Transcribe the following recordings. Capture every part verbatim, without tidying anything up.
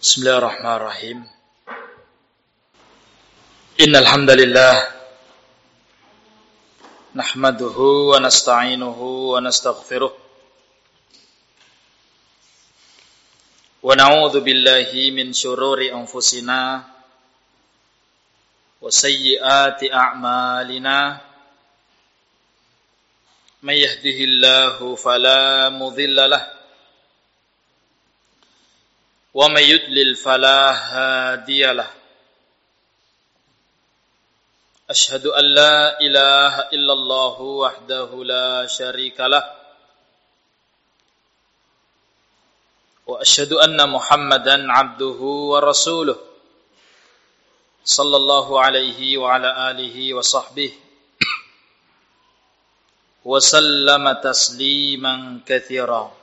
Bismillahirrahmanirrahim. Innal hamdalillah nahmaduhu wa nasta'inuhu wa nastaghfiruh wa na'udzu billahi min syururi anfusina wa sayyiati a'malina. May yahdihillahu fala mudilla lahu wa may yudlil fala hadiya lahu. Ashhadu an la ilaha illallah wahdahu la syarika lah wa ashhadu anna Muhammadan abduhu wa rasuluh sallallahu alaihi wa ala alihi wa sahbihi wa sallama tasliman katsira.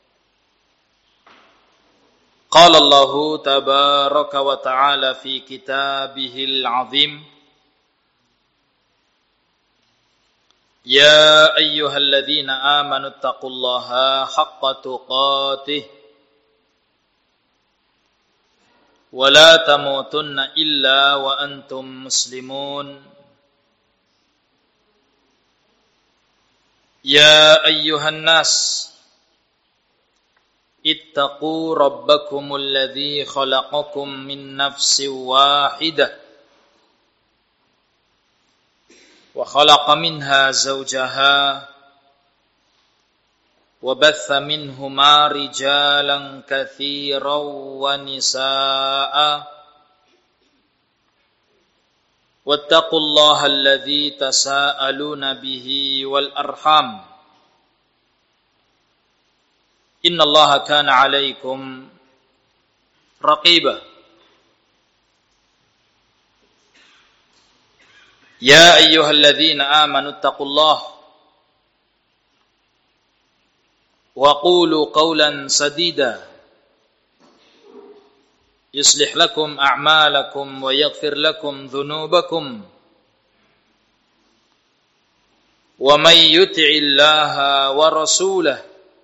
Qala Allahu tabaraka wa ta'ala fi kitabihil azim, ya ayyuhalladzina amanu taqullaha haqqa tuqatih wa la tamutunna illa wa antum muslimun. Ya ayyuhan nas ittaqu rabbakumul ladzi khalaqakum min nafsin wahidah wa khalaqa minha zawjaha wa batha minhuma rijalan katsiran wa nisaa'a wattaqullaha alladzi tasaaluna bihi wal arham innallaha kana 'alaikum raqiba. Ya ayyuhalladzina amanu taqullaha wa qulu qawlan sadida yuslih lakum a'malakum wa yaghfir lakum dhunubakum wa may yuti'illaha wa rasulahu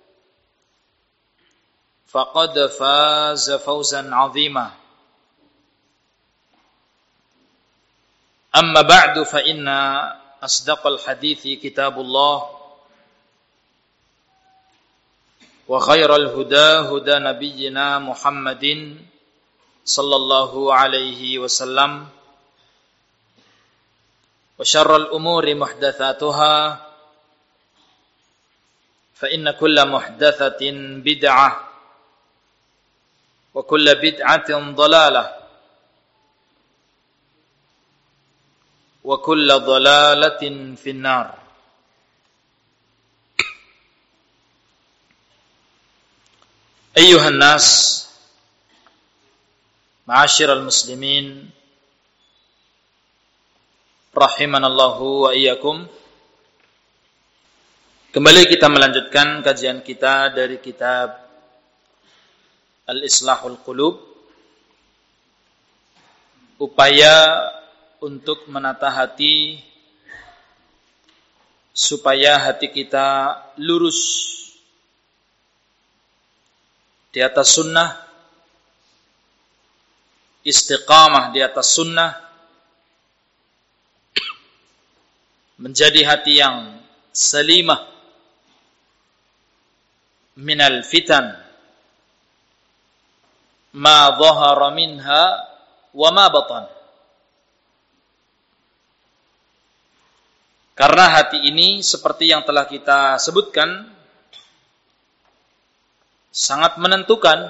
faqad faza fawzan 'azima. Amma ba'du fa inna asdaqal hadithi kitabullah wa khairal huda huda nabiyyina Muhammadin sallallahu alaihi wasallam wa syarral umuri muhdatsatuha fa inna kulla muhdatsatin bid'ah wa kulla bid'atin dhalalah wa kulla dhalalatin finnar. Ayyuhan nas, ma'asyiral muslimin, rahimanallahu wa iyyakum. Kembali kita melanjutkan kajian kita dari kitab Al-Islahul Qulub, upaya untuk menata hati supaya hati kita lurus di atas sunnah, istiqamah di atas sunnah, menjadi hati yang salimah minal fitan ma dhahara minha wa ma batan. Karena hati ini seperti yang telah kita sebutkan sangat menentukan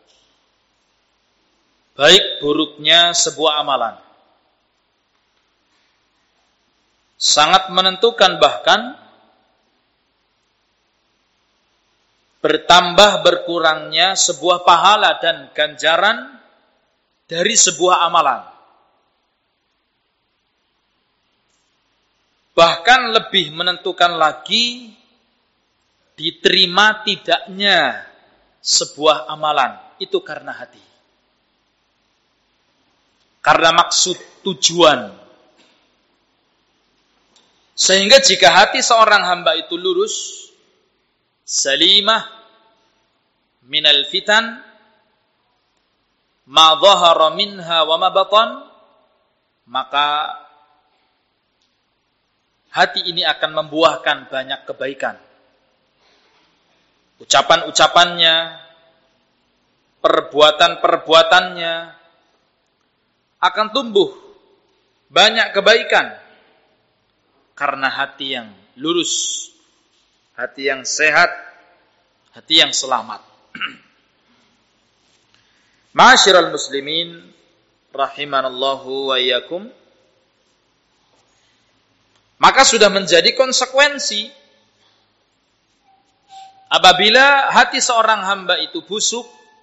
baik buruknya sebuah amalan. Sangat menentukan bahkan bertambah berkurangnya sebuah pahala dan ganjaran dari sebuah amalan. Bahkan lebih menentukan lagi diterima tidaknya sebuah amalan itu karena hati. Karena maksud tujuan. Sehingga jika hati seorang hamba itu lurus, salimah minal fitan, ma dhahara minha wa ma batan, maka hati ini akan membuahkan banyak kebaikan. Ucapan-ucapannya, perbuatan-perbuatannya akan tumbuh banyak kebaikan karena hati yang lurus, hati yang sehat, hati yang selamat. Ma'asyiral muslimin rahimanallahu wa iyyakum. Maka sudah menjadi konsekuensi apabila hati seorang hamba itu busuk,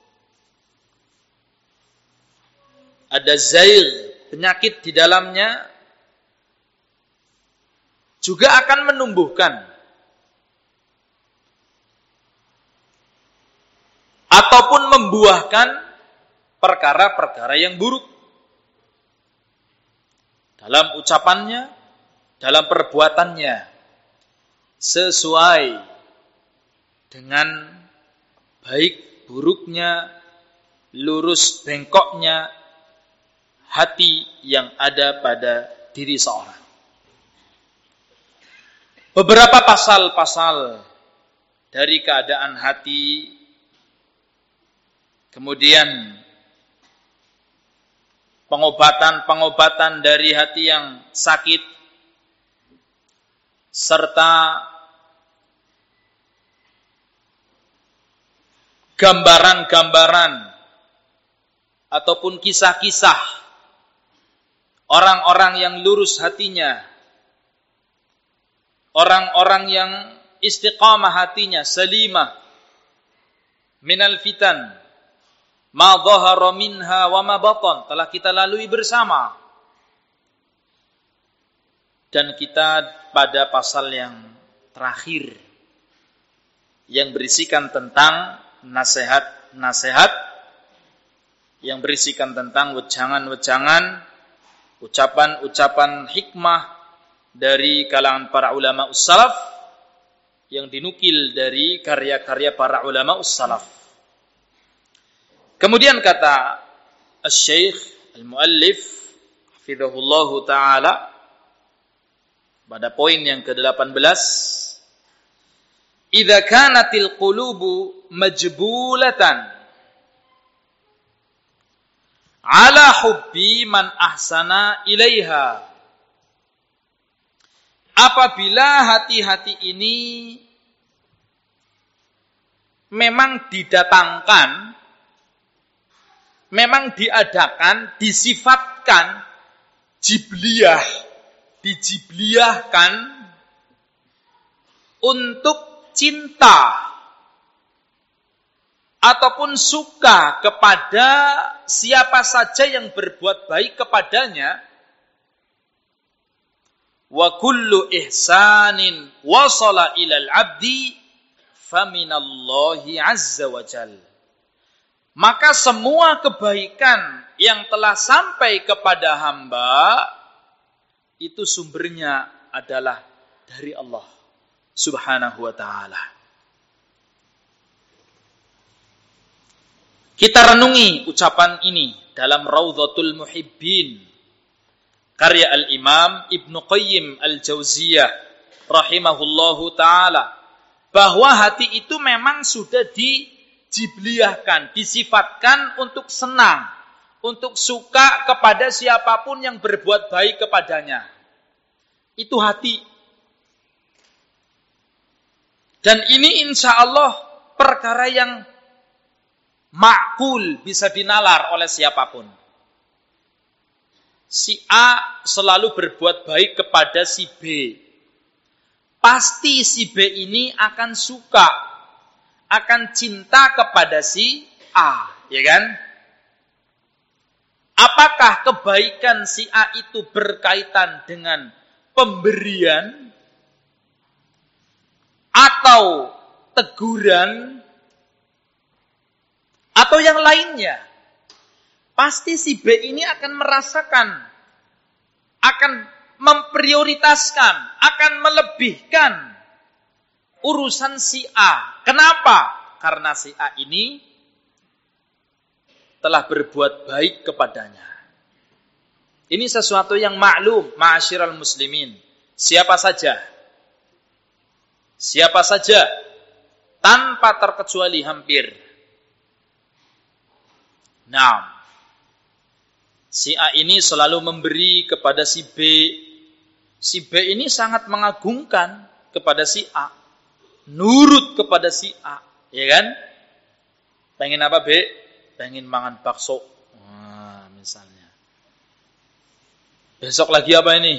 ada zail, penyakit di dalamnya, juga akan menumbuhkan ataupun membuahkan perkara-perkara yang buruk dalam ucapannya, dalam perbuatannya, sesuai dengan baik buruknya, lurus bengkoknya hati yang ada pada diri seorang. Beberapa pasal-pasal dari keadaan hati, kemudian pengobatan-pengobatan dari hati yang sakit, serta gambaran-gambaran ataupun kisah-kisah orang-orang yang lurus hatinya, orang-orang yang istiqamah hatinya, salimah minal fitan ma dhahara minha wa ma batan, telah kita lalui bersama. Dan kita pada pasal yang terakhir yang berisikan tentang nasihat-nasihat, yang berisikan tentang wejangan-wejangan, ucapan-ucapan hikmah dari kalangan para ulama ussalaf yang dinukil dari karya-karya para ulama ussalaf. Kemudian kata Asy-Syaikh Al-Muallif hafizahullahu taala pada poin yang ke-delapan belas, idza kanatil qulubu majbulatan ala hubbi man ahsana ilaiha, apabila hati-hati ini memang didatangkan, memang diadakan, disifatkan jibliyah, dijibliyahkan untuk cinta ataupun suka kepada siapa saja yang berbuat baik kepadanya, wa kullu ihsanin wasala ilal abdi faminallahi azza wa jal, maka semua kebaikan yang telah sampai kepada hamba itu sumbernya adalah dari Allah Subhanahu wa ta'ala. Kita renungi ucapan ini dalam Raudhatul Muhibbin, karya Al-Imam Ibnu Qayyim Al-Jauziyah rahimahullahu ta'ala, bahwa hati itu memang sudah dijibliyahkan, disifatkan untuk senang, untuk suka kepada siapapun yang berbuat baik kepadanya. Itu hati. Dan ini insya Allah perkara yang ma'kul, bisa dinalar oleh siapapun. Si A selalu berbuat baik kepada si B. Pasti si B ini akan suka, akan cinta kepada si A, ya kan? Apakah kebaikan si A itu berkaitan dengan pemberian atau teguran atau yang lainnya? Pasti si B ini akan merasakan, akan memprioritaskan, akan melebihkan urusan si A. Kenapa? Karena si A ini telah berbuat baik kepadanya. Ini sesuatu yang maklum, ma'asyiral muslimin. Siapa saja, siapa saja, tanpa terkecuali hampir. Nah, si A ini selalu memberi kepada si B. Si B ini sangat mengagungkan kepada si A. Nurut kepada si A. Ya kan? Pengen apa B? Pengen mangan bakso. Nah, misalnya. Besok lagi apa ini?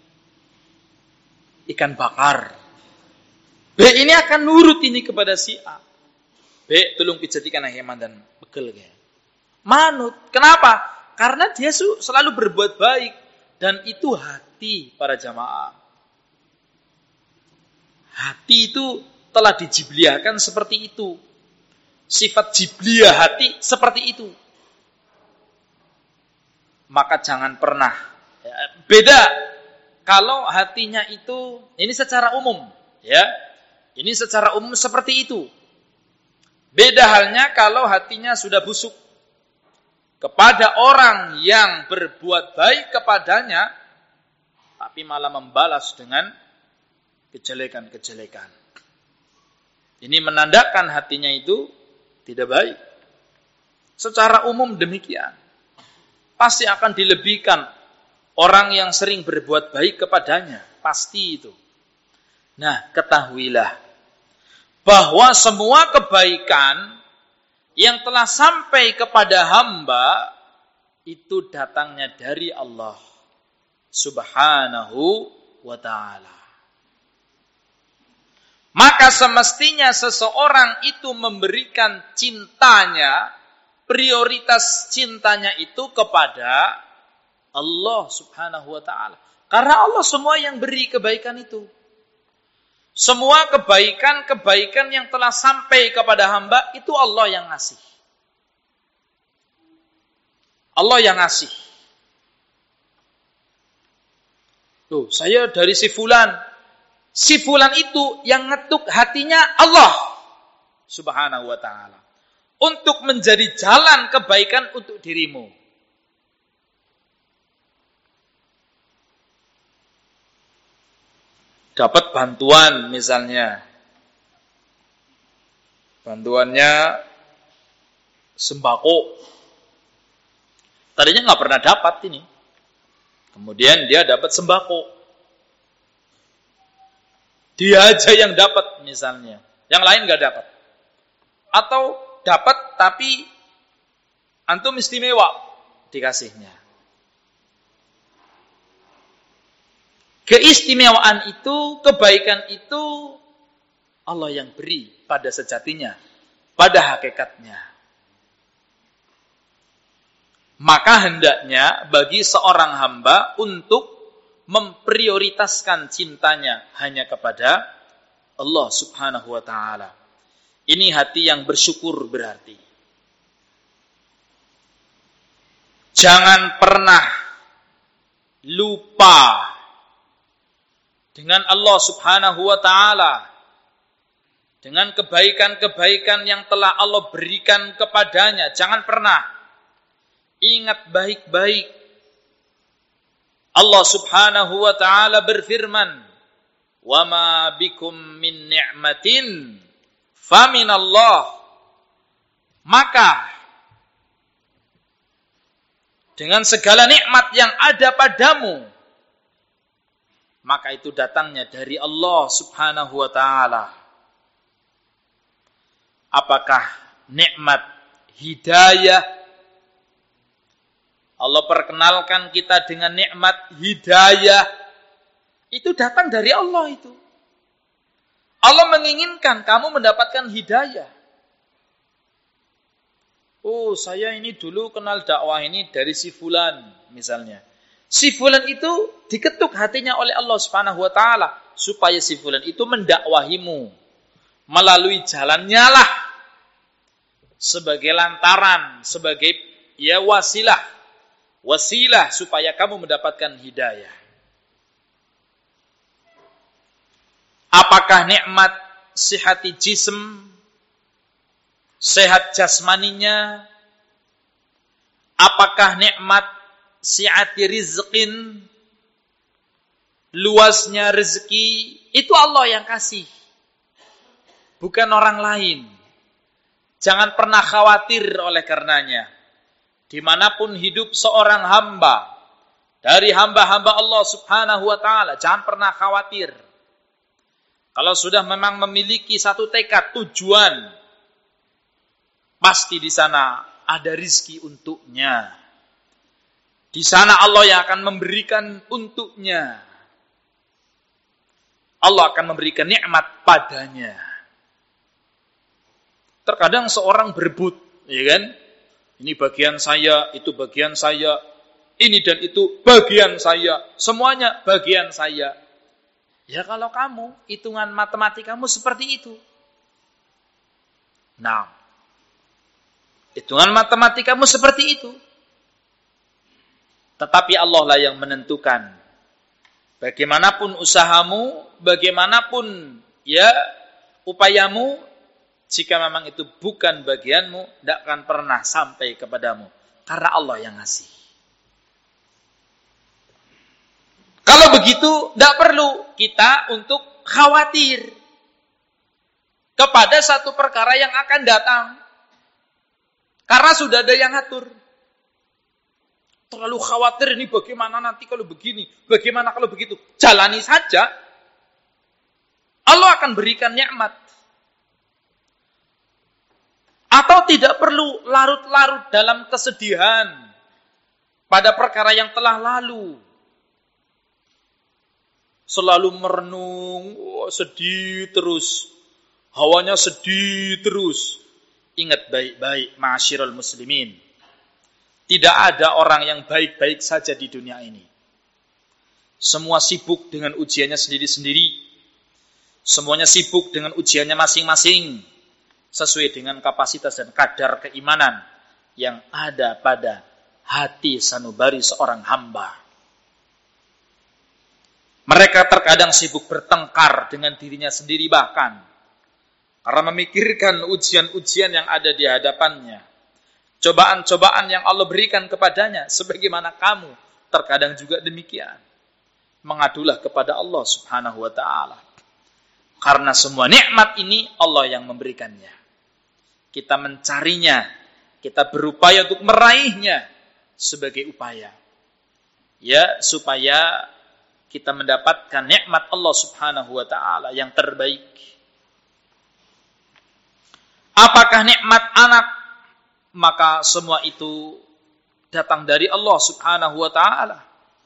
Ikan bakar. B ini akan nurut ini kepada si A. B, tolong pijatikan heman dan pegel kayak. Manut. Kenapa? Karena dia selalu berbuat baik. Dan itu hati para jamaah. Hati itu telah dijibliakan seperti itu. Sifat jibliah hati seperti itu. Maka jangan pernah. Beda kalau hatinya itu, ini secara umum. Ya, ini secara umum seperti itu. Beda halnya kalau hatinya sudah busuk. Kepada orang yang berbuat baik kepadanya, tapi malah membalas dengan kejelekan-kejelekan. Ini menandakan hatinya itu tidak baik. Secara umum demikian. Pasti akan dilebihkan orang yang sering berbuat baik kepadanya. Pasti itu. Nah, ketahuilah bahwa semua kebaikan yang telah sampai kepada hamba itu datangnya dari Allah Subhanahu wa ta'ala. Maka semestinya seseorang itu memberikan cintanya, prioritas cintanya itu kepada Allah Subhanahu wa ta'ala. Karena Allah semua yang beri kebaikan itu. Semua kebaikan-kebaikan yang telah sampai kepada hamba, itu Allah yang ngasih. Allah yang ngasih. Tuh, saya dari si fulan. Si fulan itu yang ngetuk hatinya Allah Subhanahu wa ta'ala. Untuk menjadi jalan kebaikan untuk dirimu. Dapat bantuan misalnya. Bantuannya sembako. Tadinya nggak pernah dapat ini. Kemudian dia dapat sembako. Dia aja yang dapat misalnya. Yang lain nggak dapat. Atau dapat tapi antum istimewa dikasihnya. Keistimewaan itu, kebaikan itu Allah yang beri pada sejatinya, pada hakikatnya. Maka hendaknya bagi seorang hamba untuk memprioritaskan cintanya hanya kepada Allah Subhanahu wa ta'ala. Ini hati yang bersyukur berarti. Jangan pernah lupa dengan Allah Subhanahu wa ta'ala, dengan kebaikan-kebaikan yang telah Allah berikan kepadanya. Jangan pernah. Ingat baik-baik. Allah Subhanahu wa ta'ala berfirman, "Wa ma bikum min ni'matin faminallah." Maka dengan segala nikmat yang ada padamu, maka itu datangnya dari Allah Subhanahu wa ta'ala. Apakah nikmat hidayah? Allah perkenalkan kita dengan nikmat hidayah. Itu datang dari Allah itu. Allah menginginkan kamu mendapatkan hidayah. Oh, saya ini dulu kenal dakwah ini dari si fulan misalnya. Si fulan itu diketuk hatinya oleh Allah Subhanahu wa ta'ala supaya si fulan itu mendakwahimu melalui jalannya lah, sebagai lantaran, sebagai ya wasilah, wasilah supaya kamu mendapatkan hidayah. Apakah nikmat sihati jism, sehat jasmaninya, Apakah nikmat si'ati rizqin, luasnya rezeki, itu Allah yang kasih, bukan orang lain. Jangan pernah khawatir oleh karenanya. Dimanapun hidup seorang hamba, dari hamba-hamba Allah subhanahu wa ta'ala, jangan pernah khawatir. Kalau sudah memang memiliki satu tekad, tujuan, pasti di sana ada rizki untuknya. Di sana Allah yang akan memberikan untuknya. Allah akan memberikan nikmat padanya. Terkadang seorang berebut, ya kan? Ini bagian saya, itu bagian saya, ini dan itu bagian saya, semuanya bagian saya. Ya kalau kamu, hitungan matematikamu seperti itu. Nah, hitungan matematikamu seperti itu. Tetapi Allah lah yang menentukan. Bagaimanapun usahamu, bagaimanapun ya upayamu, jika memang itu bukan bagianmu, tidak akan pernah sampai kepadamu. Karena Allah yang ngasih. Kalau begitu, tidak perlu kita untuk khawatir kepada satu perkara yang akan datang. Karena sudah ada yang ngatur. Terlalu khawatir ini bagaimana nanti kalau begini, bagaimana kalau begitu. Jalani saja. Allah akan berikan nikmat. Atau tidak perlu larut-larut dalam kesedihan pada perkara yang telah lalu. Selalu merenung, oh, sedih terus. Hawanya sedih terus. Ingat baik-baik, ma'asyiral muslimin. Tidak ada orang yang baik-baik saja di dunia ini. Semua sibuk dengan ujiannya sendiri-sendiri. Semuanya sibuk dengan ujiannya masing-masing. Sesuai dengan kapasitas dan kadar keimanan yang ada pada hati sanubari seorang hamba. Mereka terkadang sibuk bertengkar dengan dirinya sendiri bahkan. Karena memikirkan ujian-ujian yang ada di hadapannya. Cobaan-cobaan yang Allah berikan kepadanya. Sebagaimana kamu terkadang juga demikian. Mengadulah kepada Allah subhanahu wa ta'ala. Karena semua nikmat ini Allah yang memberikannya. Kita mencarinya. Kita berupaya untuk meraihnya. Sebagai upaya. Ya, supaya kita mendapatkan nikmat Allah subhanahu wa ta'ala yang terbaik. Apakah nikmat anak? Maka semua itu datang dari Allah subhanahu wa ta'ala.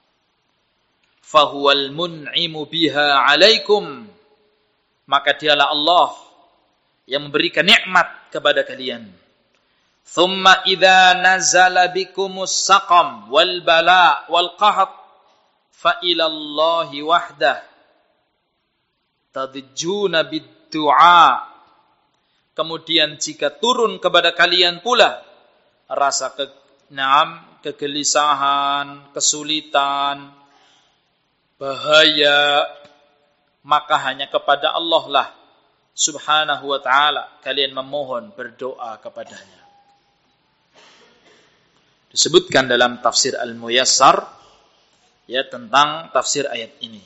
Fahuwal mun'imu biha alaikum. Maka dialah Allah yang memberikan nikmat kepada kalian. Thumma idza nazala bikumus saqam wal bala wal qahat fa ilallahi wahdah tadjuna bid-du'a. Kemudian jika turun kepada kalian pula rasa ke, naam, kegelisahan, kesulitan, bahaya, maka hanya kepada Allah lah subhanahu wa ta'ala kalian memohon, berdoa kepadanya. Disebutkan dalam tafsir Al-Muyassar ya tentang tafsir ayat ini.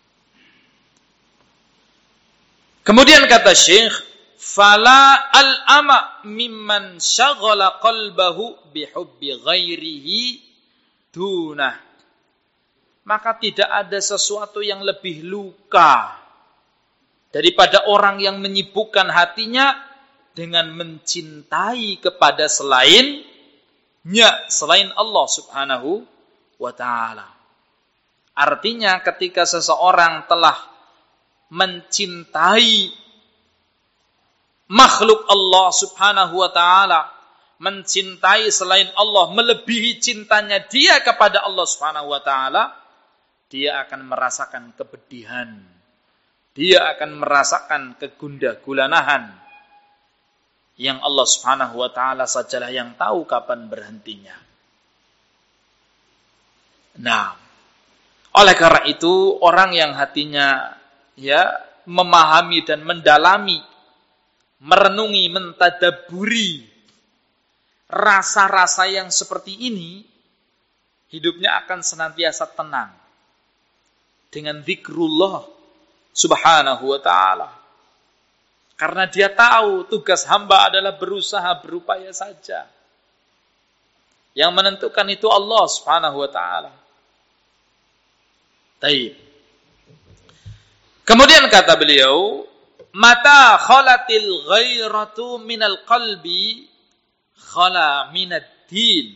Kemudian kata Syekh, fala al-ama mimman syaghala qalbahu bihubbi ghairihi dunah. Maka tidak ada sesuatu yang lebih luka daripada orang yang menyibukkan hatinya dengan mencintai kepada selainnya, selain Allah subhanahu wa ta'ala. Artinya ketika seseorang telah mencintai makhluk Allah subhanahu wa ta'ala, mencintai selain Allah, melebihi cintanya dia kepada Allah subhanahu wa ta'ala, dia akan merasakan kepedihan. Dia akan merasakan kegundah-gulanahan. Yang Allah subhanahu wa ta'ala sajalah yang tahu kapan berhentinya. Nah, oleh karena itu, orang yang hatinya ya memahami dan mendalami, merenungi, mentadaburi rasa-rasa yang seperti ini, hidupnya akan senantiasa tenang dengan zikrullah subhanahu wa ta'ala. Karena dia tahu tugas hamba adalah berusaha, berupaya saja. Yang menentukan itu Allah subhanahu wa ta'ala. Taib. Kemudian kata beliau, mata khalatil ghairatu minal qalbi khala minad din.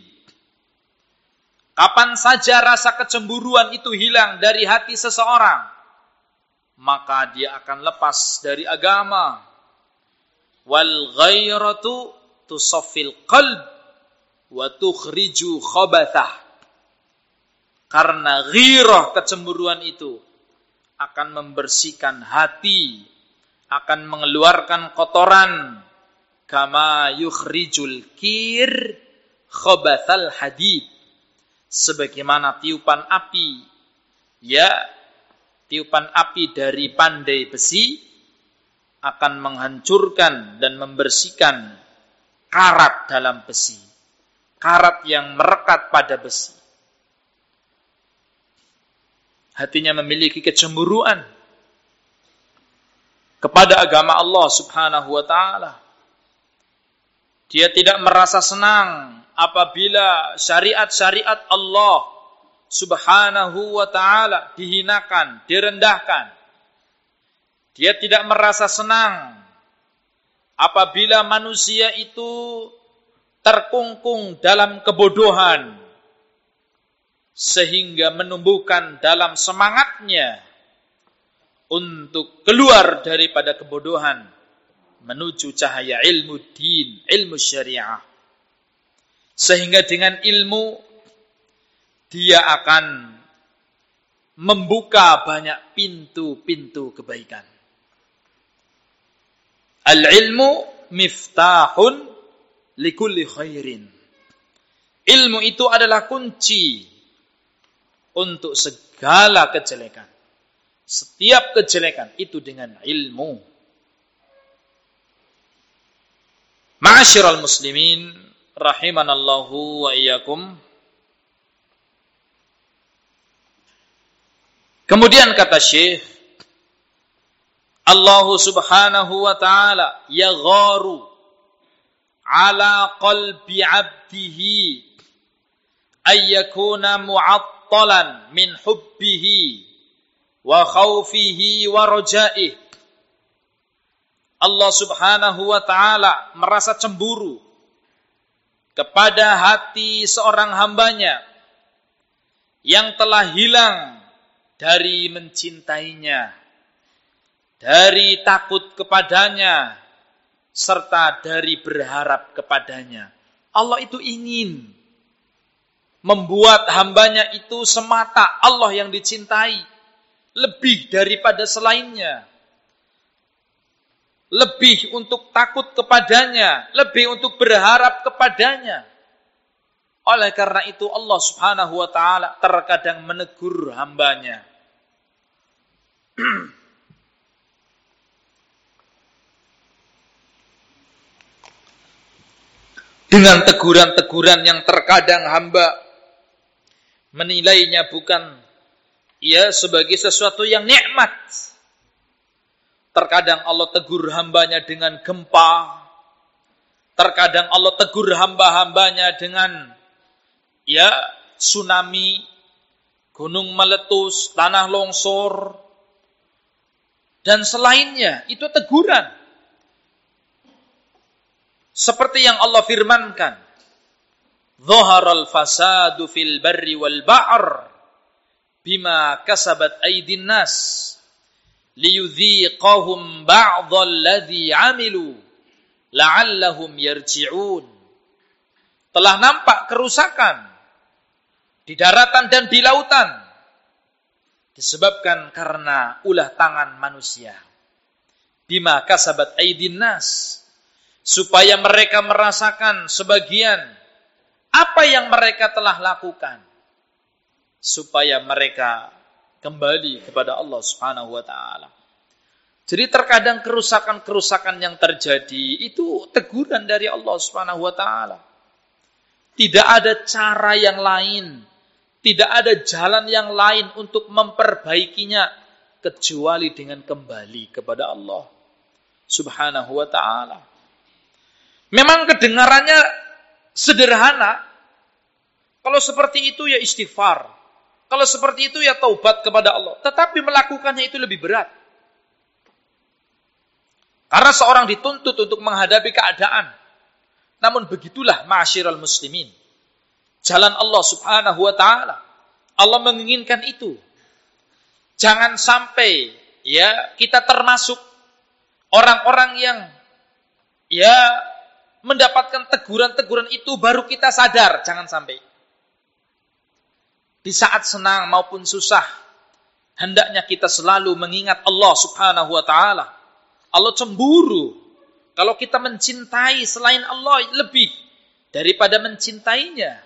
Kapan saja rasa kecemburuan itu hilang dari hati seseorang, maka dia akan lepas dari agama. Wal ghairatu tusaffil qalb wa tukhriju khabathah. Karena ghirah, kecemburuan itu akan membersihkan hati, akan mengeluarkan kotoran. Kama yukhrijul kir khabathal hadid. Sebagaimana tiupan api, ya, tiupan api dari pandai besi akan menghancurkan dan membersihkan karat dalam besi, karat yang merekat pada besi. Hatinya memiliki kecemburuan kepada agama Allah subhanahu wa ta'ala. Dia tidak merasa senang apabila syariat-syariat Allah subhanahu wa ta'ala dihinakan, direndahkan. Dia tidak merasa senang apabila manusia itu terkungkung dalam kebodohan, sehingga menumbuhkan dalam semangatnya untuk keluar daripada kebodohan menuju cahaya ilmu din, ilmu syariah. Sehingga dengan ilmu dia akan membuka banyak pintu-pintu kebaikan. Al-ilmu miftahun likulli khairin. Ilmu itu adalah kunci untuk segala kejelekan. Setiap kejelekan itu dengan ilmu. Ma'asyiral muslimin rahimanallahu wa iyyakum. Kemudian kata Syekh, Allah subhanahu wa ta'ala yagharu ala qalbi 'abdihi ayyakuna mu'attalan min hubbihi wa khawfihi wa raja'ih. Allah subhanahu wa ta'ala merasa cemburu kepada hati seorang hambanya yang telah hilang dari mencintainya, dari takut kepadanya, serta dari berharap kepadanya. Allah itu ingin membuat hambanya itu semata Allah yang dicintai, lebih daripada selainnya. Lebih untuk takut kepadanya, lebih untuk berharap kepadanya. Oleh karena itu Allah subhanahu wa ta'ala terkadang menegur hambanya. Dengan teguran-teguran yang terkadang hamba menilainya bukan ya sebagai sesuatu yang nikmat. Terkadang Allah tegur hambanya dengan gempa. Terkadang Allah tegur hamba-hambanya dengan ya tsunami, gunung meletus, tanah longsor, dan selainnya. Itu teguran. Seperti yang Allah firmankan, Dhaharal fasadu fil barri wal ba'r bima kasabat aydin nas liyudhiqahum ba'dhal ladzi 'amilu la'allahum yarji'un. Telah nampak kerusakan di daratan dan di lautan disebabkan karena ulah tangan manusia. Bima kasabat aydin nas, supaya mereka merasakan sebagian apa yang mereka telah lakukan, supaya mereka kembali kepada Allah Subhanahu wa taala. Jadi terkadang kerusakan-kerusakan yang terjadi itu teguran dari Allah Subhanahu wa taala. Tidak ada cara yang lain, tidak ada jalan yang lain untuk memperbaikinya kecuali dengan kembali kepada Allah Subhanahu wa ta'ala. Memang kedengarannya sederhana. Kalau seperti itu ya istighfar. Kalau seperti itu ya taubat kepada Allah. Tetapi melakukannya itu lebih berat. Karena seorang dituntut untuk menghadapi keadaan. Namun begitulah ma'asyiral muslimin. Jalan Allah Subhanahu wa ta'ala. Allah menginginkan itu. Jangan sampai ya kita termasuk orang-orang yang ya mendapatkan teguran-teguran itu baru kita sadar. Jangan sampai. Di saat senang maupun susah, hendaknya kita selalu mengingat Allah Subhanahu wa ta'ala. Allah cemburu kalau kita mencintai selain Allah lebih daripada mencintainya.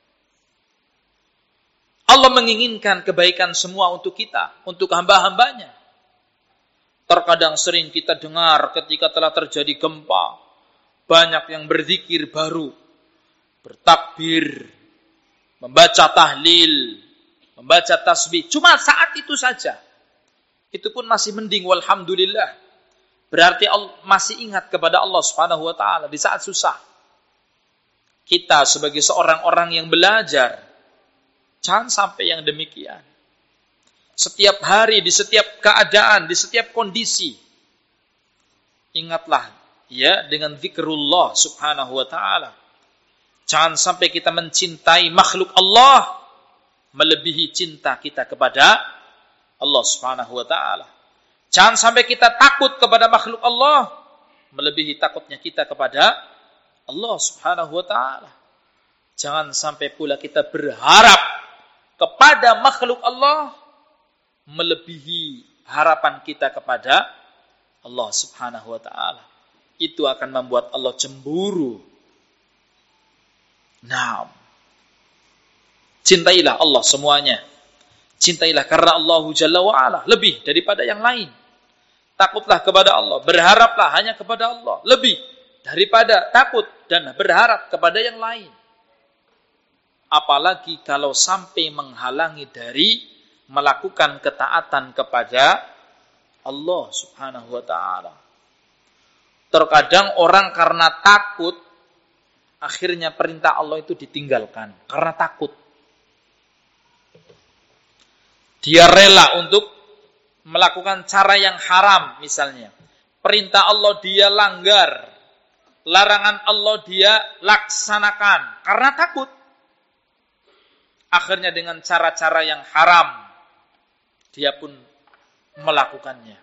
Allah menginginkan kebaikan semua untuk kita, untuk hamba-hambanya. Terkadang sering kita dengar ketika telah terjadi gempa, banyak yang berzikir baru, bertakbir, membaca tahlil, membaca tasbih. Cuma saat itu saja. Itu pun masih mending, walhamdulillah. Berarti masih ingat kepada Allah Subhanahu wa ta'ala di saat susah. Kita sebagai seorang orang yang belajar, jangan sampai yang demikian. Setiap hari, di setiap keadaan, di setiap kondisi, ingatlah ya dengan zikrullah Subhanahu wa ta'ala. Jangan sampai kita mencintai makhluk Allah melebihi cinta kita kepada Allah Subhanahu wa ta'ala. Jangan sampai kita takut kepada makhluk Allah melebihi takutnya kita kepada Allah Subhanahu wa ta'ala. Jangan sampai pula kita berharap kepada makhluk Allah melebihi harapan kita kepada Allah Subhanahu wa ta'ala. Itu akan membuat Allah cemburu. Nah, cintailah Allah semuanya. Cintailah karena Allah Jalla wa'ala lebih daripada yang lain. Takutlah kepada Allah, berharaplah hanya kepada Allah lebih daripada takut dan berharap kepada yang lain. Apalagi kalau sampai menghalangi dari melakukan ketaatan kepada Allah Subhanahu wa ta'ala. Terkadang orang karena takut, akhirnya perintah Allah itu ditinggalkan karena takut. Dia rela untuk melakukan cara yang haram misalnya. Perintah Allah dia langgar. Larangan Allah dia laksanakan. Karena takut. Akhirnya dengan cara-cara yang haram, dia pun melakukannya.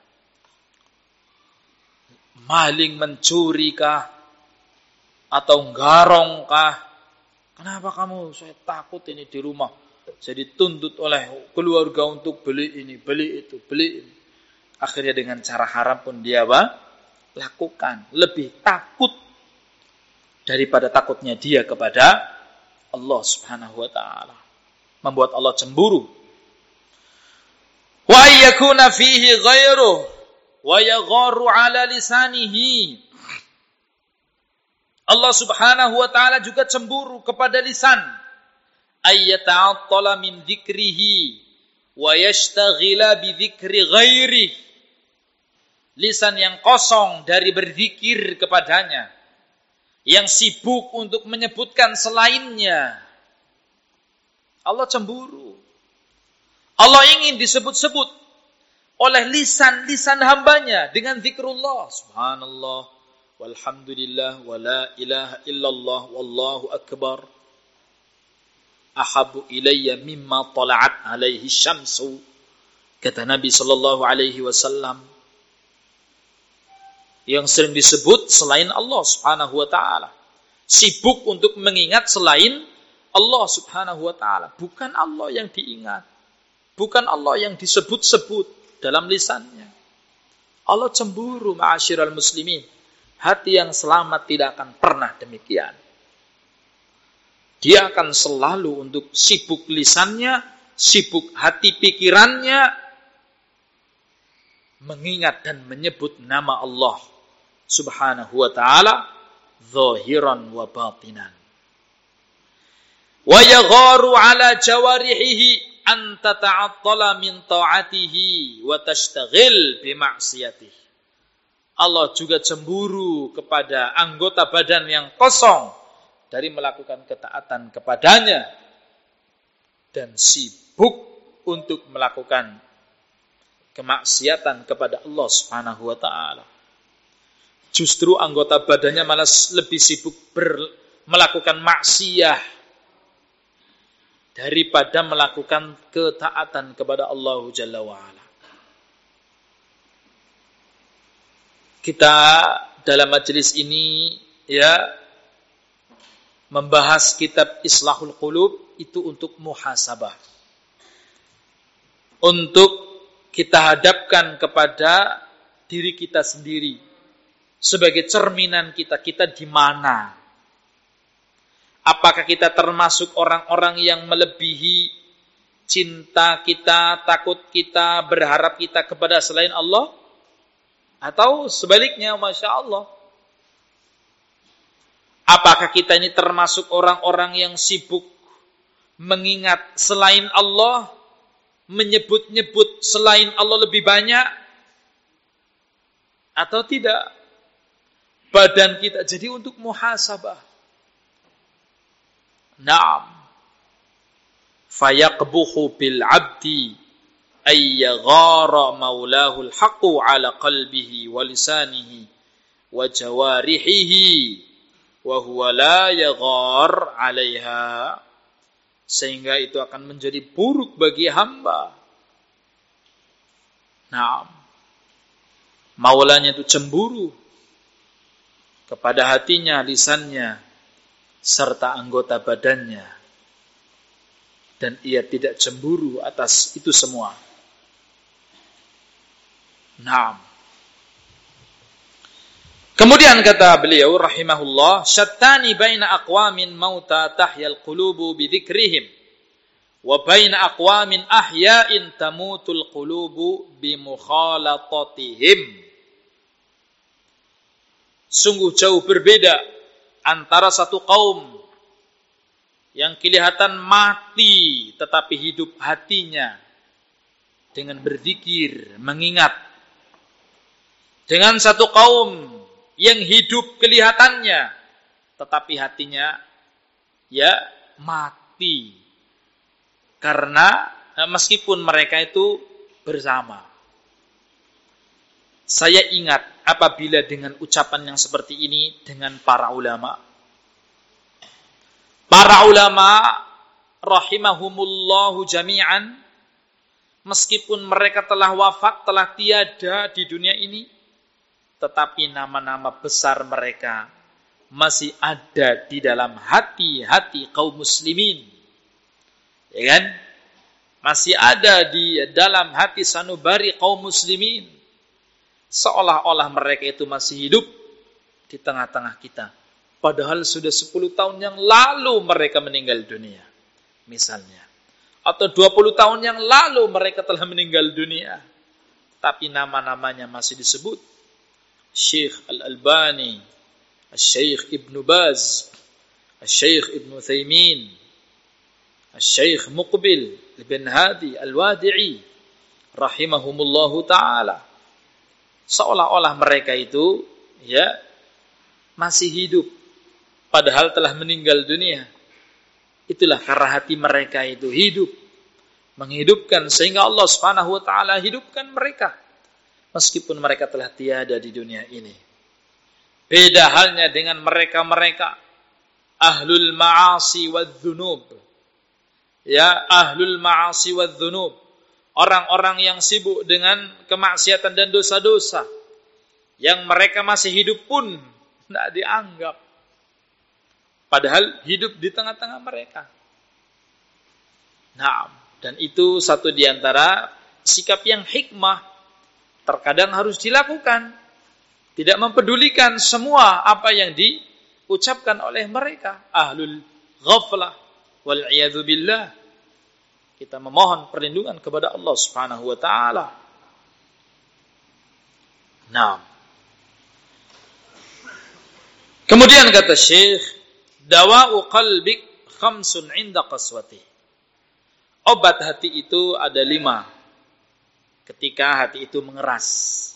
Maling, mencuri kah? Atau garong kah? Kenapa kamu? Saya takut ini di rumah. Saya dituntut oleh keluarga untuk beli ini, beli itu, beli ini. Akhirnya dengan cara haram pun dia apa? Lakukan. Lebih takut daripada takutnya dia kepada Allah Subhanahu wa ta'ala. Membuat Allah cemburu. Wa yakuna fihi ghairuh wa yagharu ala lisanihi. Allah Subhanahu wa ta'ala juga cemburu kepada lisan. Ayyata'attala min dzikrihi wa yashtaghila bi dzikri ghairihi. Lisan yang kosong dari berzikir kepadanya, yang sibuk untuk menyebutkan selainnya. Allah cemburu. Allah ingin disebut-sebut oleh lisan-lisan hambanya dengan zikrullah. Subhanallah, walhamdulillah, wa la ilaha illallah, wallahu akbar. Ahabu ilayya mimma tala'at alaihi syamsu. Kata Nabi sallallahu alaihi wasallam. Yang sering disebut selain Allah Subhanahu wa ta'ala. Sibuk untuk mengingat selain Allah Subhanahu wa ta'ala. Bukan Allah yang diingat. Bukan Allah yang disebut-sebut dalam lisannya. Allah cemburu ma'asyiral muslimin. Hati yang selamat tidak akan pernah demikian. Dia akan selalu untuk sibuk lisannya, sibuk hati pikirannya, mengingat dan menyebut nama Allah Subhanahu wa ta'ala, zahiran wa batinan. wa yagharu ala jawarihi an tata'attala min ta'atihi wa tashtaghil bi ma'siyatihi. Allah juga cemburu kepada anggota badan yang kosong dari melakukan ketaatan kepadanya dan sibuk untuk melakukan kemaksiatan kepada Allah Subhanahu wa taala. Justru anggota badannya malah lebih sibuk ber, melakukan maksiat daripada melakukan ketaatan kepada Allah Jalla wa ala. Kita dalam majelis ini ya membahas kitab Islahul Qulub itu untuk muhasabah. Untuk kita hadapkan kepada diri kita sendiri sebagai cerminan kita, kita di mana? Apakah kita termasuk orang-orang yang melebihi cinta kita, takut kita, berharap kita kepada selain Allah? Atau sebaliknya, Masya Allah. Apakah kita ini termasuk orang-orang yang sibuk mengingat selain Allah, menyebut-nyebut selain Allah lebih banyak? Atau tidak? Badan kita jadi untuk muhasabah. Naam. Fayaqbuhu bil abdi ayyaghara maulahul haqqu ala qalbihi wa lisanihi wa jawarihihi wa huwa la yaghar 'alaiha, sehingga itu akan menjadi buruk bagi hamba. Naam. Maulanya itu cemburu kepada hatinya, lisannya, serta anggota badannya. Dan ia tidak cemburu atas itu semua. Naam. Kemudian kata beliau rahimahullah, syattani baina aqwamin mauta tahyal qulubu bidzikrihim wa baina aqwamin ahya'in tamutul qulubu bimukhalatatihim. Sungguh jauh berbeda antara satu kaum yang kelihatan mati tetapi hidup hatinya dengan berzikir, mengingat, dengan satu kaum yang hidup kelihatannya tetapi hatinya ya mati karena meskipun mereka itu bersama. Saya ingat apabila dengan ucapan yang seperti ini dengan para ulama. Para ulama rahimahumullahu jami'an, meskipun mereka telah wafat, telah tiada di dunia ini, tetapi nama-nama besar mereka masih ada di dalam hati-hati kaum muslimin. Ya kan? Masih ada di dalam hati sanubari kaum muslimin. Seolah-olah mereka itu masih hidup di tengah-tengah kita. Padahal sudah sepuluh tahun yang lalu mereka meninggal dunia. Misalnya. Atau dua puluh tahun yang lalu mereka telah meninggal dunia. Tapi nama-namanya masih disebut. Syekh Al-Albani, Syekh Ibn Baz, Syekh Ibn Uthaymin, Syekh Muqbil Ibn Hadi Al-Wadi'i, rahimahumullahu ta'ala. Seolah-olah mereka itu ya masih hidup padahal telah meninggal dunia. Itulah karena hati mereka itu hidup, menghidupkan, sehingga Allah Subhanahu wa taala hidupkan mereka meskipun mereka telah tiada di dunia ini. Beda halnya dengan mereka-mereka ahlul ma'asi wadz-dzunub. Ya, ahlul ma'asi wadz-dzunub. Orang-orang yang sibuk dengan kemaksiatan dan dosa-dosa, yang mereka masih hidup pun tidak dianggap. Padahal hidup di tengah-tengah mereka. Nah, dan itu satu di antara sikap yang hikmah. Terkadang harus dilakukan. Tidak mempedulikan semua apa yang diucapkan oleh mereka. Ahlul ghaflah wal'iyadzu billah. Kita memohon perlindungan kepada Allah Subhanahu wa taala. Nah. Kemudian kata Syekh, dawa'u qalbik khamsun 'inda qaswati. Obat hati itu ada lima ketika hati itu mengeras.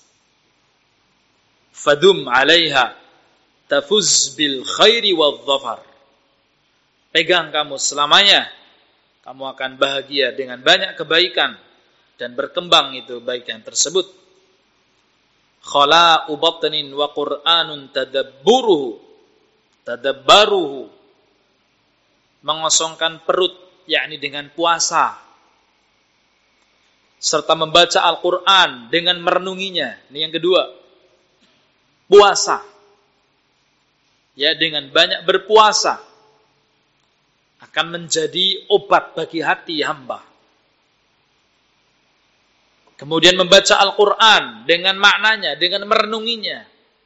Fadum 'alaiha tafuz bil khairi wadh dhafar. Pegang kamu selamanya, kamu akan bahagia dengan banyak kebaikan dan berkembang itu kebaikan tersebut. Khala'u batnin wa Qur'anun tadabburuhu tadabbaruhu. Mengosongkan perut, yakni dengan puasa, serta membaca Al-Quran dengan merenunginya. Ini yang kedua, puasa. Ya, dengan banyak berpuasa akan menjadi obat bagi hati hamba. Kemudian membaca Al-Quran dengan maknanya, dengan merenunginya.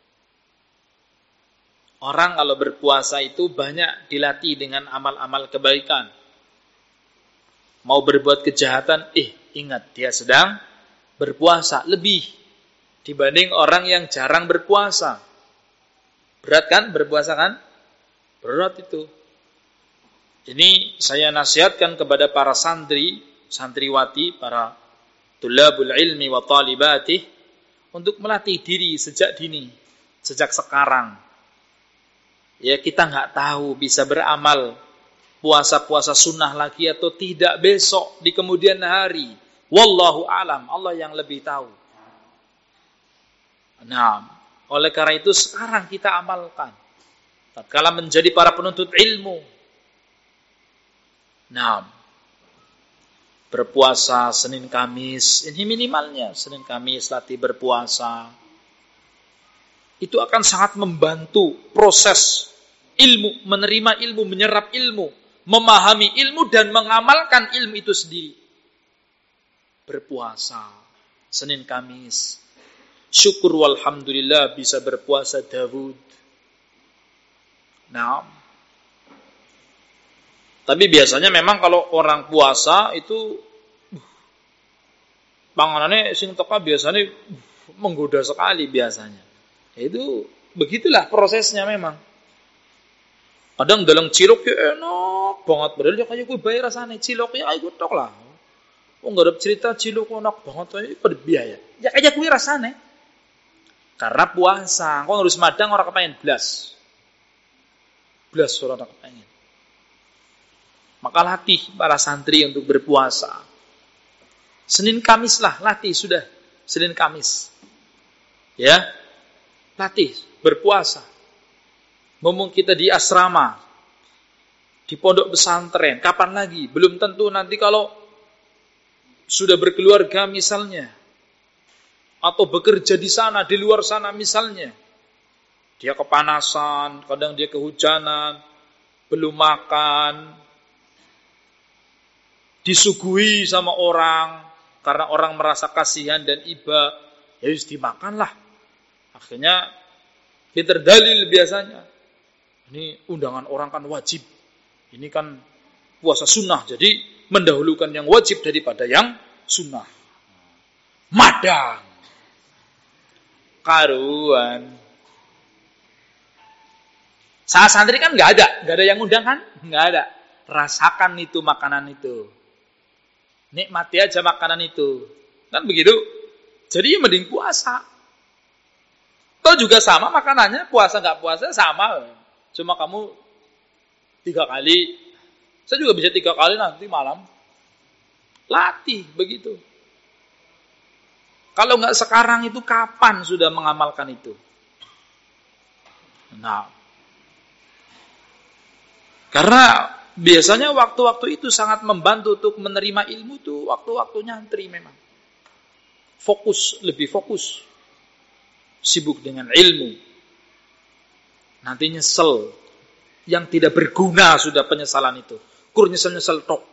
Orang kalau berpuasa itu banyak dilatih dengan amal-amal kebaikan. Mau berbuat kejahatan, eh ingat dia sedang berpuasa. Lebih dibanding orang yang jarang berpuasa. Berat kan berpuasa kan? Berat itu. Ini saya nasihatkan kepada para santri, santriwati, para tulabul ilmi wa talibatih, untuk melatih diri sejak dini, sejak sekarang. Ya, kita nggak tahu bisa beramal puasa-puasa sunnah lagi atau tidak besok di kemudian hari. Wallahu alam, Allah yang lebih tahu. Nah, oleh karena itu sekarang kita amalkan. Tatkala menjadi para penuntut ilmu. Nah, berpuasa Senin Kamis, ini minimalnya Senin Kamis latih berpuasa. Itu akan sangat membantu proses ilmu, menerima ilmu, menyerap ilmu, memahami ilmu dan mengamalkan ilmu itu sendiri. Berpuasa Senin Kamis. Syukur walhamdulillah bisa berpuasa Dawud. Nah, tapi biasanya memang kalau orang puasa itu uh, panganannya sing teka biasanya uh, menggoda sekali biasanya. Itu begitulah prosesnya memang. Kadang dalam cilok ya enak banget, padahal ya kayak gue bayar rasanya cilok ya ayo tok lah. Oh enggak ada cerita cilok enak banget aja pada biaya. Ya kayak gue rasanya. Karena puasa, kok harus madang orang kepengen blas. Blas orang kepengen. Maka latih para santri untuk berpuasa. Senin Kamis lah latih sudah. Senin Kamis. Ya. Latih berpuasa. Ngomong kita di asrama, di pondok pesantren, kapan lagi? Belum tentu nanti kalau sudah berkeluarga misalnya, atau bekerja di sana, di luar sana misalnya, dia kepanasan, kadang dia kehujanan, belum makan, disuguhi sama orang, karena orang merasa kasihan dan iba, ya harus dimakanlah. Akhirnya dia terdalil biasanya. Ini undangan orang kan wajib. Ini kan puasa sunnah. Jadi mendahulukan yang wajib daripada yang sunnah. Madang. Karuan. Saat santri kan gak ada. Gak ada yang undang kan? Gak ada. Rasakan itu makanan itu. Nikmati aja makanan itu. Kan begitu. Jadi mending puasa. Atau juga sama makanannya, puasa nggak puasa sama. Cuma kamu tiga kali, saya juga bisa tiga kali nanti malam. Latih begitu. Kalau nggak sekarang itu kapan sudah mengamalkan itu? Nah, karena biasanya waktu-waktu itu sangat membantu untuk menerima ilmu tuh waktu-waktu nyantri memang. Fokus, lebih fokus. Sibuk dengan ilmu. Nanti nyesel. Yang tidak berguna sudah penyesalan itu. Kur nyesel-nyesel tok.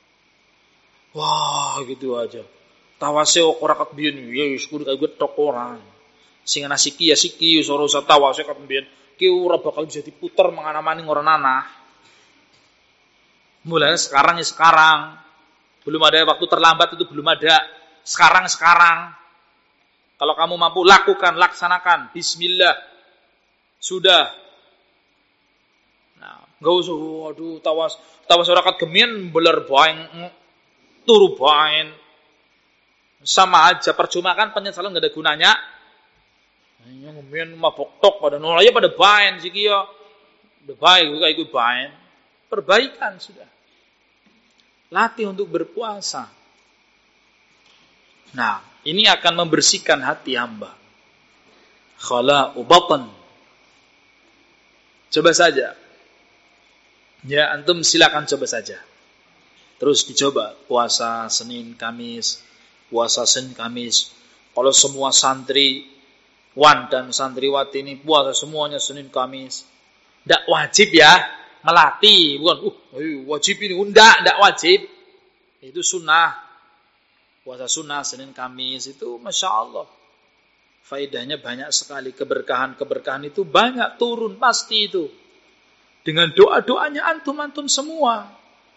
Wah gitu aja. Tawase korakat biyen ya wis kur kaya tok ora. Sing ana siki ya siki ora usah tawase kat biyen. Ki ora bakal bisa diputer mangana-maning ora nanah. Mulanya sekarang ya sekarang. Belum ada waktu terlambat itu belum ada. Sekarang sekarang. Kalau kamu mampu lakukan, laksanakan. Bismillah. Sudah. Nah, enggak usah aduh tawas tawas ora kat gemien beler baeng turu baen. Sama aja percuma kan penyesalan enggak ada gunanya. Hanya gemien mabok tok pada nolaya pada baen siki yo. Udah baik juga ikut baen. Perbaikan sudah. Latih untuk berpuasa. Nah, ini akan membersihkan hati hamba. Khala'u batan. Coba saja. Ya, antum silakan coba saja. Terus dicoba puasa Senin, Kamis, puasa Senin, Kamis. Kalau semua santri wan dan santriwati ini puasa semuanya Senin, Kamis. Enggak wajib ya, melatih, bukan uh wajib ini. Enggak, enggak wajib. Itu sunnah. Puasa sunnah Senin, Kamis itu Masya Allah. Faedahnya banyak sekali, keberkahan-keberkahan itu banyak turun pasti itu. Dengan doa-doanya antum-antum semua.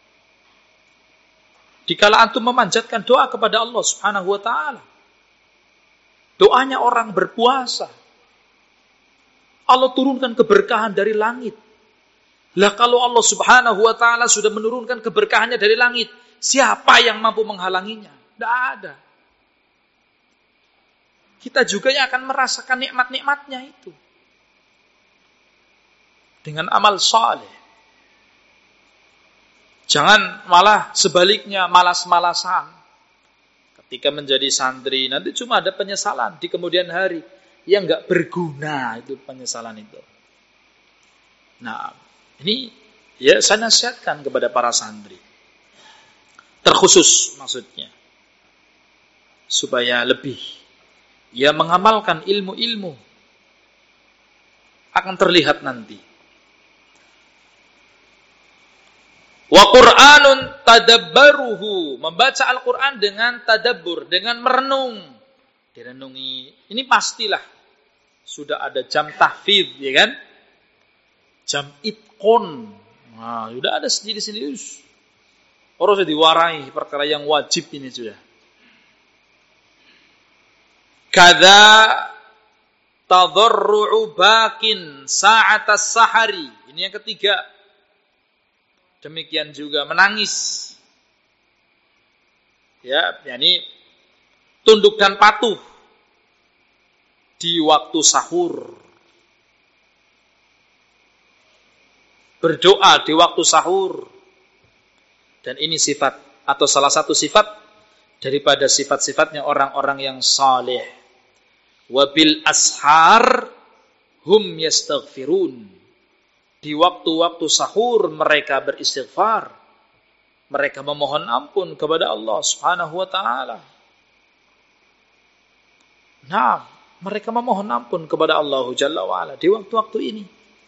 Dikala antum memanjatkan doa kepada Allah Subhanahu wa taala. Doanya orang berpuasa. Allah turunkan keberkahan dari langit. Lah kalau Allah Subhanahu wa taala sudah menurunkan keberkahannya dari langit, siapa yang mampu menghalanginya? Tidak ada. Kita juga yang akan merasakan nikmat-nikmatnya itu. Dengan amal saleh. Jangan malah sebaliknya malas-malasan. Ketika menjadi santri, nanti cuma ada penyesalan di kemudian hari. Yang enggak berguna itu penyesalan itu. Nah, ini ya saya nasihatkan kepada para santri. Terkhusus maksudnya. Supaya lebih ya mengamalkan ilmu-ilmu akan terlihat nanti. Wa Qur'anun tadabbaruhu, membaca Al-Qur'an dengan tadabbur, dengan merenung, direnungi. Ini pastilah sudah ada jam tahfidz, ya kan? Jam itqon. Nah, sudah ada sendiri-sendiri. Orang sudah diwarai perkara yang wajib ini sudah. Kada tadarru'u bakin sa'atas sahari. Ini yang ketiga. Demikian juga menangis. Ya, yakni tunduk dan patuh di waktu sahur. Berdoa di waktu sahur. Dan ini sifat atau salah satu sifat daripada sifat-sifatnya orang-orang yang saleh. Wabil ashar hum yastaghfirun. Di waktu-waktu sahur mereka beristighfar. Mereka memohon ampun kepada Allah Subhanahu wa taala. Nah, mereka memohon ampun kepada Allah Jalla wa ala di waktu-waktu ini.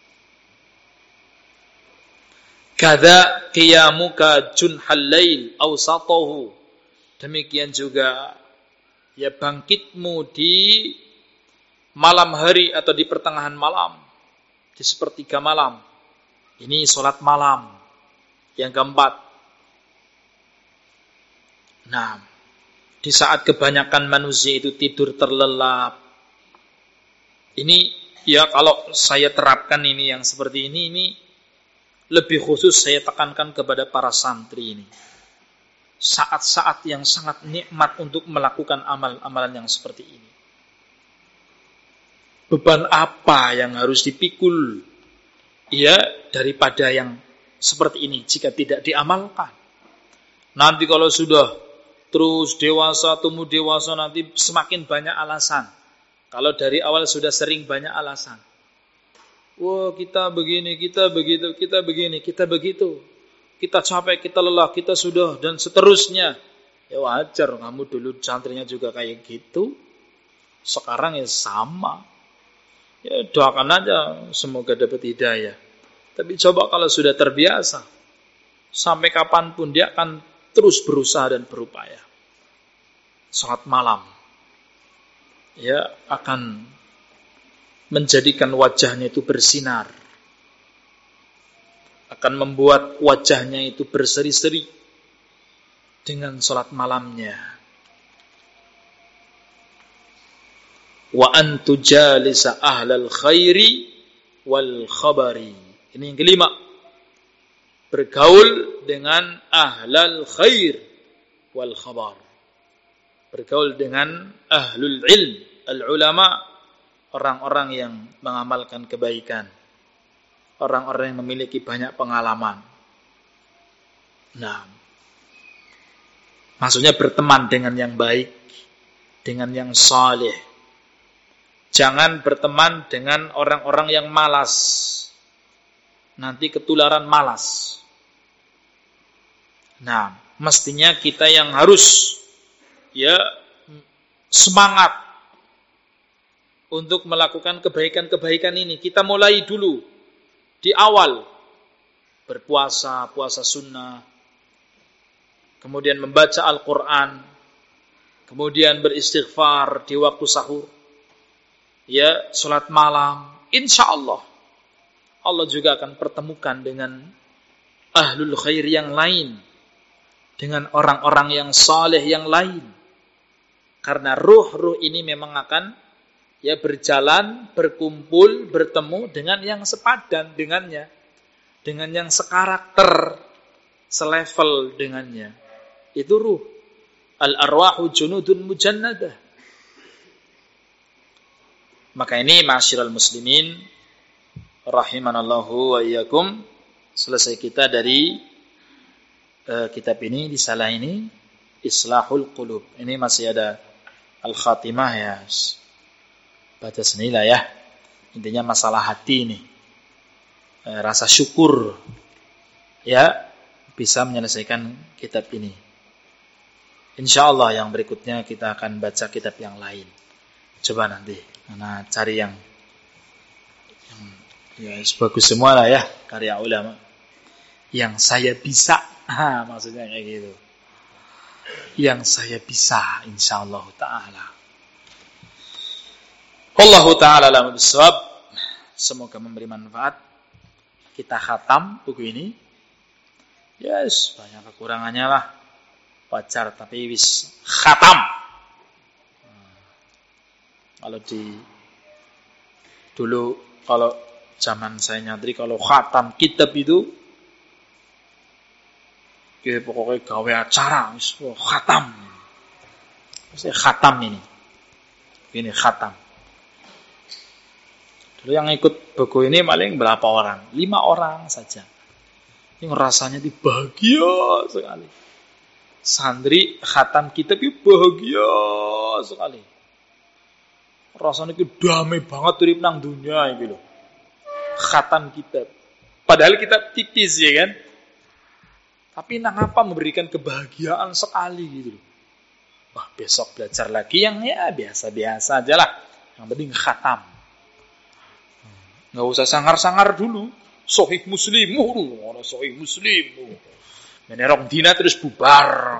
Kada qiyamuka junhal lail awsatahu. Demikian juga ya bangkitmu di malam hari atau di pertengahan malam, di sepertiga malam. Ini sholat malam yang keempat. Nah, di saat kebanyakan manusia itu tidur terlelap. Ini ya kalau saya terapkan ini yang seperti ini, ini lebih khusus saya tekankan kepada para santri ini. Saat-saat yang sangat nikmat untuk melakukan amal-amalan yang seperti ini. Beban apa yang harus dipikul ya daripada yang seperti ini jika tidak diamalkan. Nanti kalau sudah terus dewasa, tumbuh dewasa, nanti semakin banyak alasan. Kalau dari awal sudah sering banyak alasan. Wah, kita begini, kita begitu, kita begini, kita begitu. Kita capek, kita lelah, kita sudah, dan seterusnya. Ya wajar, kamu dulu santrinya juga kayak gitu. Sekarang ya sama. Ya doakan aja, semoga dapat hidayah. Tapi coba kalau sudah terbiasa, sampai kapanpun dia akan terus berusaha dan berupaya. Salat malam, ya akan menjadikan wajahnya itu bersinar. Akan membuat wajahnya itu berseri-seri dengan salat malamnya. Wa antu jalisa ahlal khairi wal khabari. Ini yang kelima. bergaul dengan ahlal khair wal khabar. Bergaul dengan ahlul ilm, al-ulama, orang-orang yang mengamalkan kebaikan. Orang-orang yang memiliki banyak pengalaman. Nah, maksudnya berteman dengan yang baik, dengan yang saleh. Jangan berteman dengan orang-orang yang malas. Nanti ketularan malas. Nah, mestinya kita yang harus ya semangat untuk melakukan kebaikan-kebaikan ini. Kita mulai dulu di awal berpuasa, puasa sunnah, kemudian membaca Al-Quran, kemudian beristighfar di waktu sahur, ya salat malam. Insya Allah Allah juga akan pertemukan dengan ahlul khair yang lain, dengan orang-orang yang saleh yang lain. Karena ruh-ruh ini memang akan ya berjalan, berkumpul, bertemu dengan yang sepadan dengannya, dengan yang sekarakter, selevel dengannya. Itu ruh. Al-arwahu junudun mujannadah. Maka ini ma'asyiral muslimin rahimanallahu wa iyyakum, selesai kita dari uh, kitab ini, risalah ini, Islahul Qulub. Ini masih ada Al-Khatimah ya. Baca senilah ya. Intinya masalah hati ini. E, rasa syukur ya bisa menyelesaikan kitab ini. Insyaallah yang berikutnya kita akan baca kitab yang lain. Coba nanti Nah, cari yang yang ya bagus semua lah ya, karya ulama. Yang saya bisa. Ha, maksudnya kayak gitu. Yang saya bisa insyaallah taala. Wallahu ta'ala a'lam bishawab. Semoga memberi manfaat. Kita khatam buku ini. Yes, banyak kekurangannya lah. Wajar, tapi wis khatam. Hmm. Kalau di dulu kalau zaman saya nyantri, kalau khatam kitab itu ya pokoknya gawe acara wis khatam. Saya khatam ini. Ini khatam. Yang ikut buku ini paling berapa orang? Lima orang saja. Yang rasanya itu bahagia sekali. Santri khatam kitab itu bahagia sekali. Rasanya itu damai banget dari nang dunia itu loh. Khatam kitab. Padahal kitab tipis ya kan. Tapi nang apa memberikan kebahagiaan sekali gitu loh. Wah, besok belajar lagi yang ya biasa-biasa aja lah. Yang penting khatam. Nggak usah sangar-sangar dulu. Sahih Muslim, orang Sahih Muslim. Menerong dina terus bubar.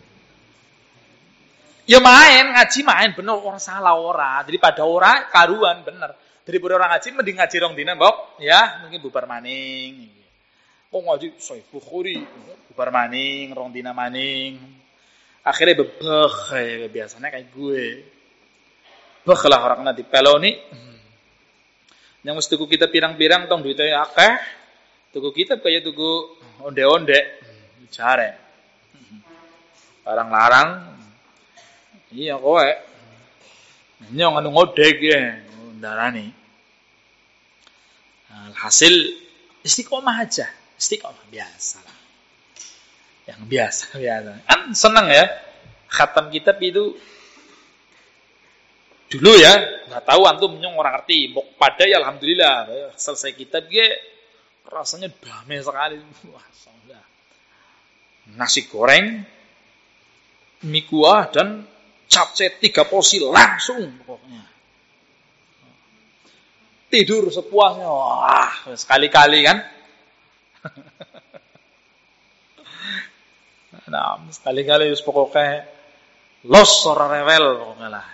Ya main, ngaji main, bener orang salah orang. Daripada orang karuan bener. Daripada orang ngaji mending ngaji rong dina, mbok. Ya, mungkin bubar maning. Oh ngaji Sahih Bukhari, bubar maning, rong dina maning. Akhirnya bebek, biasanya kayak gue. Bebek lah orang nanti peloni. Yang mesti tuku kita pirang-pirang tong duitnya akeh. Tuku kita kayak tuku onde-onde. Jare. Larang-larang. Iya kowe. Nyong anu ngodek ya, ndarani. Hasil istiqomah aja. Istiqomah biasa lah. Yang biasa biasa. Kan senang ya. Khatam kitab itu dulu ya, nggak tahu antum nyong orang ngerti. Bok pada ya alhamdulillah selesai kitab ge rasanya damai sekali. Wah, sudah. Nasi goreng, mie kuah dan capcay tiga porsi langsung pokoknya. Tidur sepuasnya. Wah, sekali-kali kan. Nah, sekali-kali wis pokoknya los ora rewel pokoknya lah.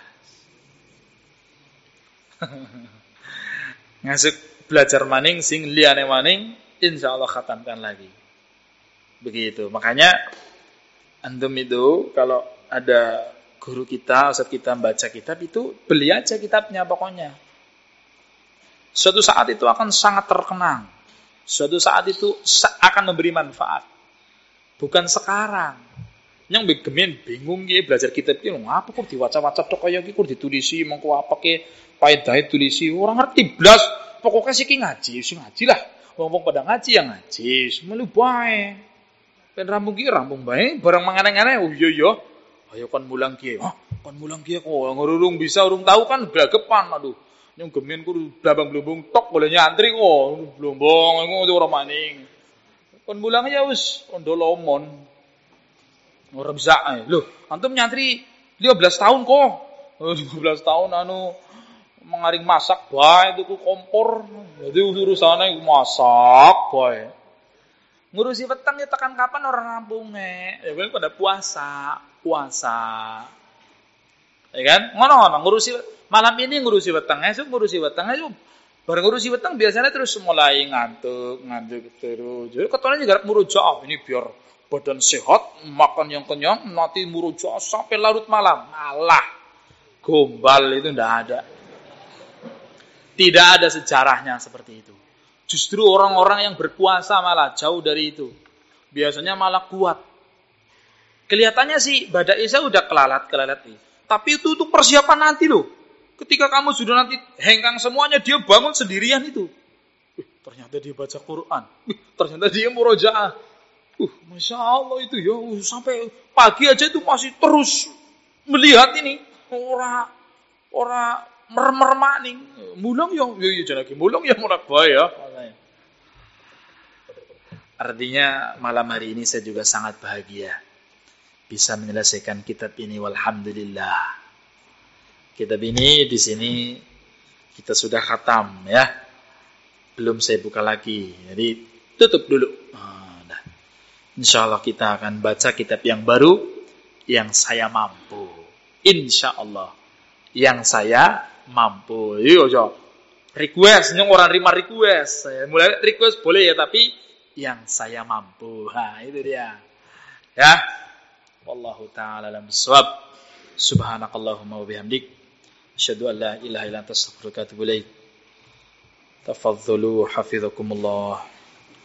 Ngasuk belajar maning sing liyane maning insyaallah khatamkan lagi. Begitu. Makanya antum itu kalau ada guru kita, ustaz kita baca kitab itu beli aja kitabnya pokoknya. Suatu saat itu akan sangat terkenang. Suatu saat itu akan memberi manfaat. Bukan sekarang. Yang gemen bingung ki belajar kitab ki ngapa kok diwaca-waca tok kaya ki kok ditulisi mengko apa ki paedahe tulisi ora ngerti blas. Pokoke sik ngaji, sing ngaji lah. Wong-wong pada ngaji yang ngaji, semelu bae. Ben rampung ki rampung bae, barang mangane-ngane oh iya ya. Ayo kon mulang ki. Hah, kon mulang ki kok ngurung bisa urung tahu kan blagepan aduh. Yang gemen ku blabang-blubung tok boleh nyantri kok. Blombong ngono ora maning. Kon mulang ya wis ondo lomon. Ora bisa ae. Lho, antum nyantri lima belas tahun kok. lima belas tahun anu mengaring masak bae tuku kompor. Jadi urusane masak bae. Ngurusi weteng ya tekan kapan orang rampunge. Ya kan pada puasa, puasa. Ya kan? Ngono-ngono ngurusi malam ini ngurusi weteng, esuk ngurusi weteng, esuk bareng ngurusi weteng biasanya terus mulai ngantuk, ngantuk terus. Jadi ketone juga murojaah ini biar badan sehat, makan yang kenyang, nanti murojaah sampai larut malam. Malah gombal itu ndak ada. Tidak ada sejarahnya seperti itu. Justru orang-orang yang berpuasa malah jauh dari itu. Biasanya malah kuat. Kelihatannya sih badan Isya udah kelalat-kelalat nih. Tapi itu untuk persiapan nanti loh. Ketika kamu sudah nanti hengkang semuanya, dia bangun sendirian itu. Uh, ternyata dia baca Quran. Uh, ternyata dia murojaah. Uh, Masya Allah itu ya. Uh, sampai pagi aja itu masih terus melihat ini. Orang orang mermer maning. Mulang ya. Ya, ya jangan lagi. Mulang ya murak bae ya. Artinya malam hari ini saya juga sangat bahagia. Bisa menyelesaikan kitab ini. Walhamdulillah. Kitab ini di sini kita sudah khatam ya. Belum saya buka lagi. Jadi tutup dulu. Oh, nah. Insyaallah kita akan baca kitab yang baru yang saya mampu. Insyaallah. Yang saya mampu. Yo yo. Request nyong orang terima request. Saya mulai request boleh ya tapi yang saya mampu. Ha, itu dia. Ya. Wallahu taala alam bissawab. Subhanakallahumma wa bihamdik asyhadu an la ilaha illa anta astaghfiruka wa atubu ilaik. Tafadhalu hafizakumullah.